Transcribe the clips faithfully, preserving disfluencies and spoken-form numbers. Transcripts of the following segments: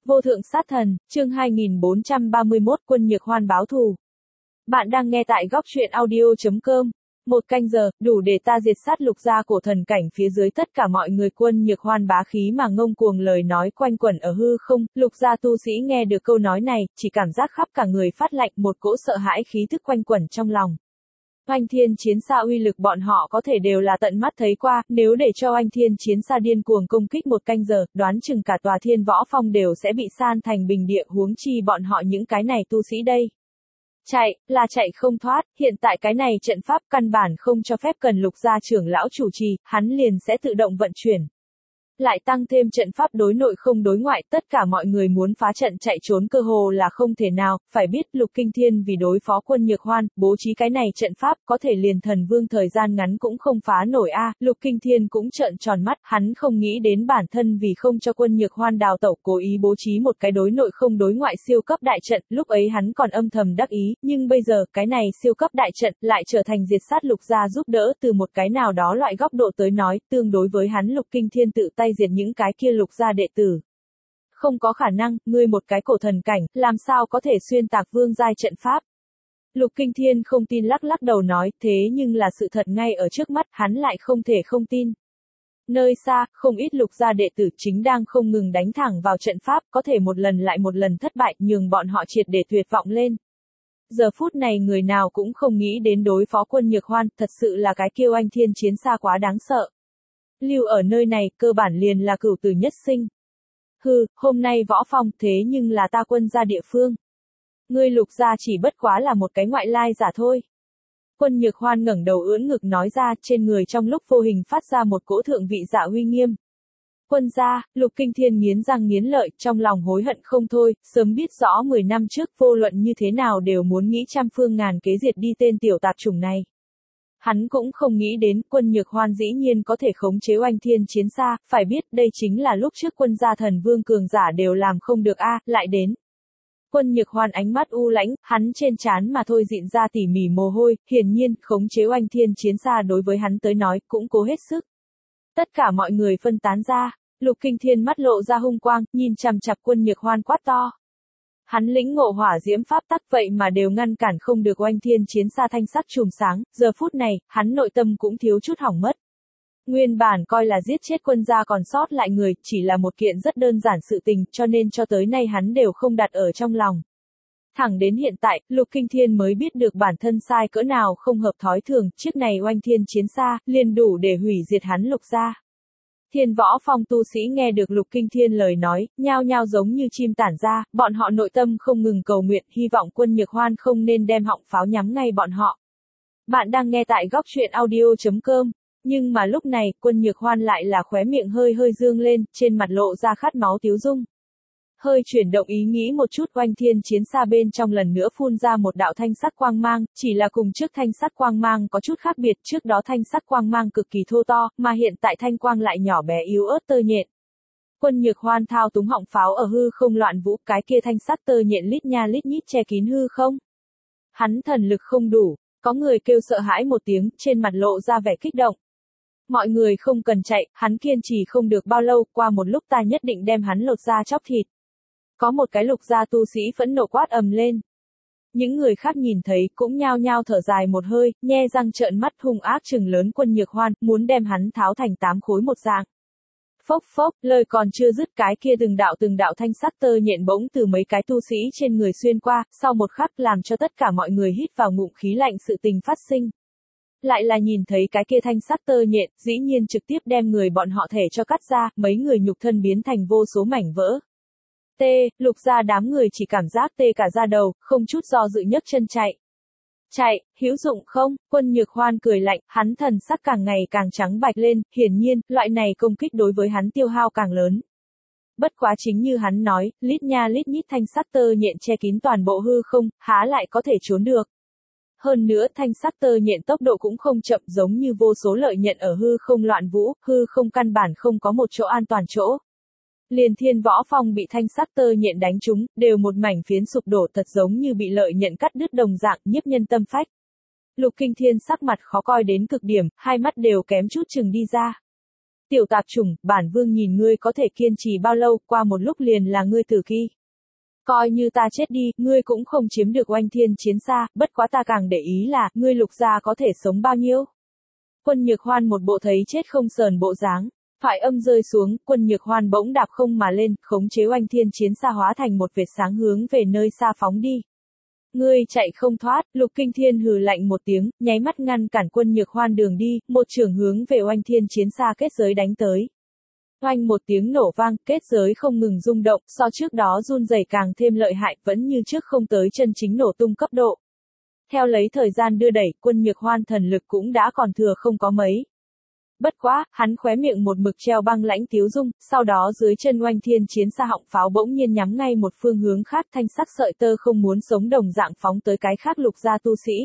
Vô thượng sát thần, chương hai nghìn bốn trăm ba mươi mốt, Quân Nhược Hoan báo thù. Bạn đang nghe tại góc truyện audio chấm com. Một canh giờ, đủ để ta diệt sát Lục gia cổ thần cảnh phía dưới tất cả mọi người. Quân Nhược Hoan bá khí mà ngông cuồng lời nói quanh quẩn ở hư không, Lục gia tu sĩ nghe được câu nói này, chỉ cảm giác khắp cả người phát lạnh, một cỗ sợ hãi khí tức quanh quẩn trong lòng. Oanh Thiên Chiến Xa uy lực bọn họ có thể đều là tận mắt thấy qua, nếu để cho Oanh Thiên Chiến Xa điên cuồng công kích một canh giờ, đoán chừng cả tòa Thiên Võ Phong đều sẽ bị san thành bình địa, huống chi bọn họ những cái này tu sĩ đây. Chạy, là chạy không thoát, hiện tại cái này trận pháp căn bản không cho phép cần Lục gia trưởng lão chủ trì, hắn liền sẽ tự động vận chuyển. Lại tăng thêm trận pháp đối nội không đối ngoại, tất cả mọi người muốn phá trận chạy trốn cơ hồ là không thể nào, phải biết Lục Kinh Thiên vì đối phó Quân Nhược Hoan, bố trí cái này trận pháp, có thể liền thần vương thời gian ngắn cũng không phá nổi a. Lục Kinh Thiên cũng trợn tròn mắt, hắn không nghĩ đến bản thân vì không cho Quân Nhược Hoan đào tẩu, cố ý bố trí một cái đối nội không đối ngoại siêu cấp đại trận, lúc ấy hắn còn âm thầm đắc ý, nhưng bây giờ, cái này siêu cấp đại trận, lại trở thành diệt sát Lục gia giúp đỡ, từ một cái nào đó loại góc độ tới nói, tương đối với hắn Lục Kinh Thiên tự tay diệt những cái kia Lục gia đệ tử. Không có khả năng, ngươi một cái cổ thần cảnh, làm sao có thể xuyên tạc vương giai trận pháp. Lục Kinh Thiên không tin lắc lắc đầu nói, thế nhưng là sự thật ngay ở trước mắt, hắn lại không thể không tin. Nơi xa, không ít Lục gia đệ tử chính đang không ngừng đánh thẳng vào trận pháp, có thể một lần lại một lần thất bại, nhường bọn họ triệt để tuyệt vọng lên. Giờ phút này người nào cũng không nghĩ đến đối phó Quân Nhược Hoan, thật sự là cái kiêu Oanh Thiên Chiến Xa quá đáng sợ. Lưu ở nơi này, cơ bản liền là cửu tử nhất sinh. Hừ, hôm nay võ phong, thế nhưng là ta Quân gia địa phương. Ngươi Lục gia chỉ bất quá là một cái ngoại lai giả thôi. Quân Nhược Hoan ngẩng đầu ưỡn ngực nói ra, trên người trong lúc vô hình phát ra một cỗ thượng vị giả uy nghiêm. Quân gia, Lục Kinh Thiên nghiến răng nghiến lợi, trong lòng hối hận không thôi, sớm biết rõ mười năm trước vô luận như thế nào đều muốn nghĩ trăm phương ngàn kế diệt đi tên tiểu tạp chủng này. Hắn cũng không nghĩ đến, Quân Nhược Hoan dĩ nhiên có thể khống chế Oanh Thiên Chiến Xa, phải biết đây chính là lúc trước quân gia thần vương cường giả đều làm không được a, lại đến. Quân Nhược Hoan ánh mắt u lãnh, hắn trên trán mà thôi dịn ra tỉ mỉ mồ hôi, hiển nhiên, khống chế Oanh Thiên Chiến Xa đối với hắn tới nói, cũng cố hết sức. Tất cả mọi người phân tán ra, Lục Kinh Thiên mắt lộ ra hung quang, nhìn chằm chằm Quân Nhược Hoan quát to. Hắn lĩnh ngộ hỏa diễm pháp tắc vậy mà đều ngăn cản không được Oanh Thiên Chiến Xa thanh sắc chùm sáng, giờ phút này, hắn nội tâm cũng thiếu chút hỏng mất. Nguyên bản coi là giết chết quân gia còn sót lại người, chỉ là một kiện rất đơn giản sự tình, cho nên cho tới nay hắn đều không đặt ở trong lòng. Thẳng đến hiện tại, Lục Kinh Thiên mới biết được bản thân sai cỡ nào không hợp thói thường, chiếc này Oanh Thiên Chiến Xa, liền đủ để hủy diệt hắn Lục gia. Thiên Võ Phong tu sĩ nghe được Lục Kinh Thiên lời nói, nhao nhao giống như chim tản ra, bọn họ nội tâm không ngừng cầu nguyện, hy vọng Quân Nhược Hoan không nên đem họng pháo nhắm ngay bọn họ. Bạn đang nghe tại góc truyện audio chấm com, nhưng mà lúc này, Quân Nhược Hoan lại là khóe miệng hơi hơi dương lên, trên mặt lộ ra khát máu tiếu dung. Hơi chuyển động ý nghĩ một chút, Oanh Thiên Chiến Xa bên trong lần nữa phun ra một đạo thanh sắc quang mang, chỉ là cùng trước thanh sắc quang mang có chút khác biệt, trước đó thanh sắc quang mang cực kỳ thô to, mà hiện tại thanh quang lại nhỏ bé yếu ớt tơ nhện. Quân Nhược Hoan thao túng họng pháo ở hư không loạn vũ, cái kia thanh sắc tơ nhện lít nha lít nhít che kín hư không. Hắn thần lực không đủ, có người kêu sợ hãi một tiếng, trên mặt lộ ra vẻ kích động. Mọi người không cần chạy, hắn kiên trì không được bao lâu, qua một lúc ta nhất định đem hắn lột da chóc thịt. Có một cái Lục gia tu sĩ phẫn nộ quát ầm lên. Những người khác nhìn thấy cũng nhao nhao thở dài một hơi, nhe răng trợn mắt hung ác trừng lớn Quân Nhược Hoan, muốn đem hắn tháo thành tám khối một dạng. Phốc phốc, lời còn chưa dứt cái kia từng đạo từng đạo thanh sắc tơ nhện bỗng từ mấy cái tu sĩ trên người xuyên qua, sau một khắc làm cho tất cả mọi người hít vào ngụm khí lạnh sự tình phát sinh. Lại là nhìn thấy cái kia thanh sắc tơ nhện, dĩ nhiên trực tiếp đem người bọn họ thể cho cắt ra, mấy người nhục thân biến thành vô số mảnh vỡ. Tê, Lục gia đám người chỉ cảm giác tê cả da đầu, không chút do dự nhấc chân chạy. Chạy, hữu dụng không? Quân Nhược Hoan cười lạnh, hắn thần sắc càng ngày càng trắng bạch lên, hiển nhiên, loại này công kích đối với hắn tiêu hao càng lớn. Bất quá chính như hắn nói, lít nha lít nhít thanh sắc tơ nhện che kín toàn bộ hư không, há lại có thể trốn được. Hơn nữa thanh sắc tơ nhện tốc độ cũng không chậm, giống như vô số lợi nhện ở hư không loạn vũ, hư không căn bản không có một chỗ an toàn chỗ. Liền Thiên Võ Phong bị thanh sắc tơ nhện đánh trúng, đều một mảnh phiến sụp đổ, thật giống như bị lợi nhện cắt đứt đồng dạng, nhiếp nhân tâm phách. Lục Kinh Thiên sắc mặt khó coi đến cực điểm, hai mắt đều kém chút chừng đi ra. Tiểu tạp chủng, bản vương nhìn ngươi có thể kiên trì bao lâu, qua một lúc liền là ngươi tử kỳ. Coi như ta chết đi, ngươi cũng không chiếm được oanh thiên chiến xa, bất quá ta càng để ý là, ngươi Lục gia có thể sống bao nhiêu. Quân Nhược Hoan một bộ thấy chết không sờn bộ dáng, thoại âm rơi xuống, Quân Nhược Hoan bỗng đạp không mà lên, khống chế oanh thiên chiến xa hóa thành một vệt sáng hướng về nơi xa phóng đi. Ngươi chạy không thoát, Lục Kinh Thiên hừ lạnh một tiếng, nháy mắt ngăn cản Quân Nhược Hoan đường đi, một chưởng hướng về oanh thiên chiến xa kết giới đánh tới. Oanh một tiếng nổ vang, kết giới không ngừng rung động, so trước đó run rẩy càng thêm lợi hại, vẫn như trước không tới chân chính nổ tung cấp độ. Theo lấy thời gian đưa đẩy, Quân Nhược Hoan thần lực cũng đã còn thừa không có mấy. Bất quá, hắn khóe miệng một mực treo băng lãnh tiếu dung, sau đó dưới chân oanh thiên chiến xa họng pháo bỗng nhiên nhắm ngay một phương hướng khác, thanh sắc sợi tơ không muốn sống đồng dạng phóng tới cái khác Lục gia tu sĩ.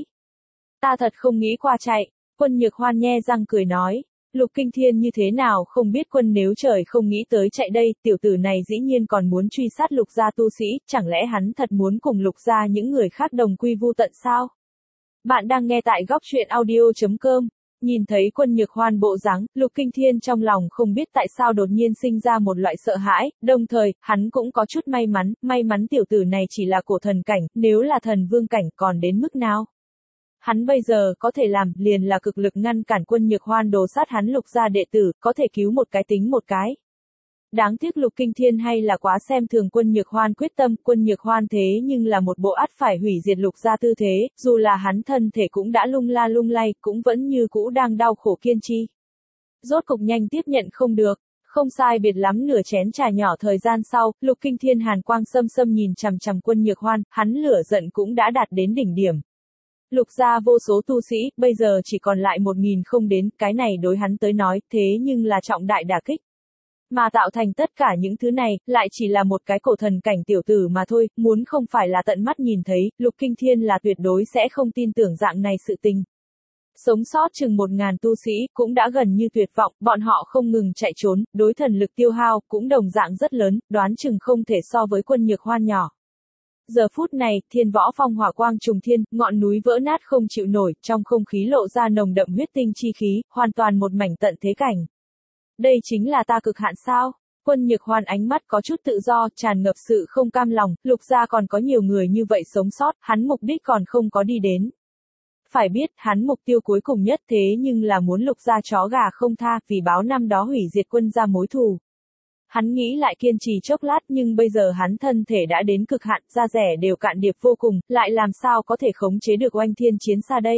Ta thật không nghĩ qua chạy, Quân Nhược Hoan nhe răng cười nói. Lục Kinh Thiên như thế nào không biết quân nếu trời không nghĩ tới chạy đây, tiểu tử này dĩ nhiên còn muốn truy sát Lục gia tu sĩ, chẳng lẽ hắn thật muốn cùng Lục gia những người khác đồng quy vu tận sao? Bạn đang nghe tại góc truyện audio chấm com. Nhìn thấy Quân Nhược Hoan bộ dáng, Lục Kinh Thiên trong lòng không biết tại sao đột nhiên sinh ra một loại sợ hãi, đồng thời, hắn cũng có chút may mắn, may mắn tiểu tử này chỉ là cổ thần cảnh, nếu là thần vương cảnh còn đến mức nào? Hắn bây giờ có thể làm, liền là cực lực ngăn cản Quân Nhược Hoan đồ sát hắn Lục gia đệ tử, có thể cứu một cái tính một cái. Đáng tiếc Lục Kinh Thiên hay là quá xem thường Quân Nhược Hoan quyết tâm, Quân Nhược Hoan thế nhưng là một bộ ắt phải hủy diệt Lục gia tư thế, dù là hắn thân thể cũng đã lung la lung lay, cũng vẫn như cũ đang đau khổ kiên trì. Rốt cục nhanh tiếp nhận không được, không sai biệt lắm nửa chén trà nhỏ thời gian sau, Lục Kinh Thiên hàn quang sâm sâm nhìn chằm chằm Quân Nhược Hoan, hắn lửa giận cũng đã đạt đến đỉnh điểm. Lục gia vô số tu sĩ, bây giờ chỉ còn lại một nghìn không đến, cái này đối hắn tới nói, thế nhưng là trọng đại đả kích. Mà tạo thành tất cả những thứ này, lại chỉ là một cái cổ thần cảnh tiểu tử mà thôi, muốn không phải là tận mắt nhìn thấy, Lục Kinh Thiên là tuyệt đối sẽ không tin tưởng dạng này sự tình. Sống sót chừng một ngàn tu sĩ, cũng đã gần như tuyệt vọng, bọn họ không ngừng chạy trốn, đối thần lực tiêu hao, cũng đồng dạng rất lớn, đoán chừng không thể so với Quân Nhược Hoan nhỏ. Giờ phút này, thiên võ phong hỏa quang trùng thiên, ngọn núi vỡ nát không chịu nổi, trong không khí lộ ra nồng đậm huyết tinh chi khí, hoàn toàn một mảnh tận thế cảnh. Đây chính là ta cực hạn sao? Quân Nhược Hoan ánh mắt có chút tự do, tràn ngập sự không cam lòng, Lục gia còn có nhiều người như vậy sống sót, hắn mục đích còn không có đi đến. Phải biết, hắn mục tiêu cuối cùng nhất thế nhưng là muốn Lục gia chó gà không tha, vì báo năm đó hủy diệt Quân gia mối thù. Hắn nghĩ lại kiên trì chốc lát nhưng bây giờ hắn thân thể đã đến cực hạn, da rẻ đều cạn điệp vô cùng, lại làm sao có thể khống chế được oanh thiên chiến xa đây?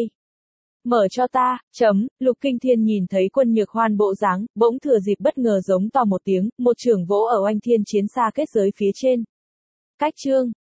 Mở cho ta, chấm, Lục Kinh Thiên nhìn thấy Quân Nhược Hoan bộ dáng, bỗng thừa dịp bất ngờ giống to một tiếng, một chưởng vỗ ở oanh thiên chiến xa kết giới phía trên. Cách chương,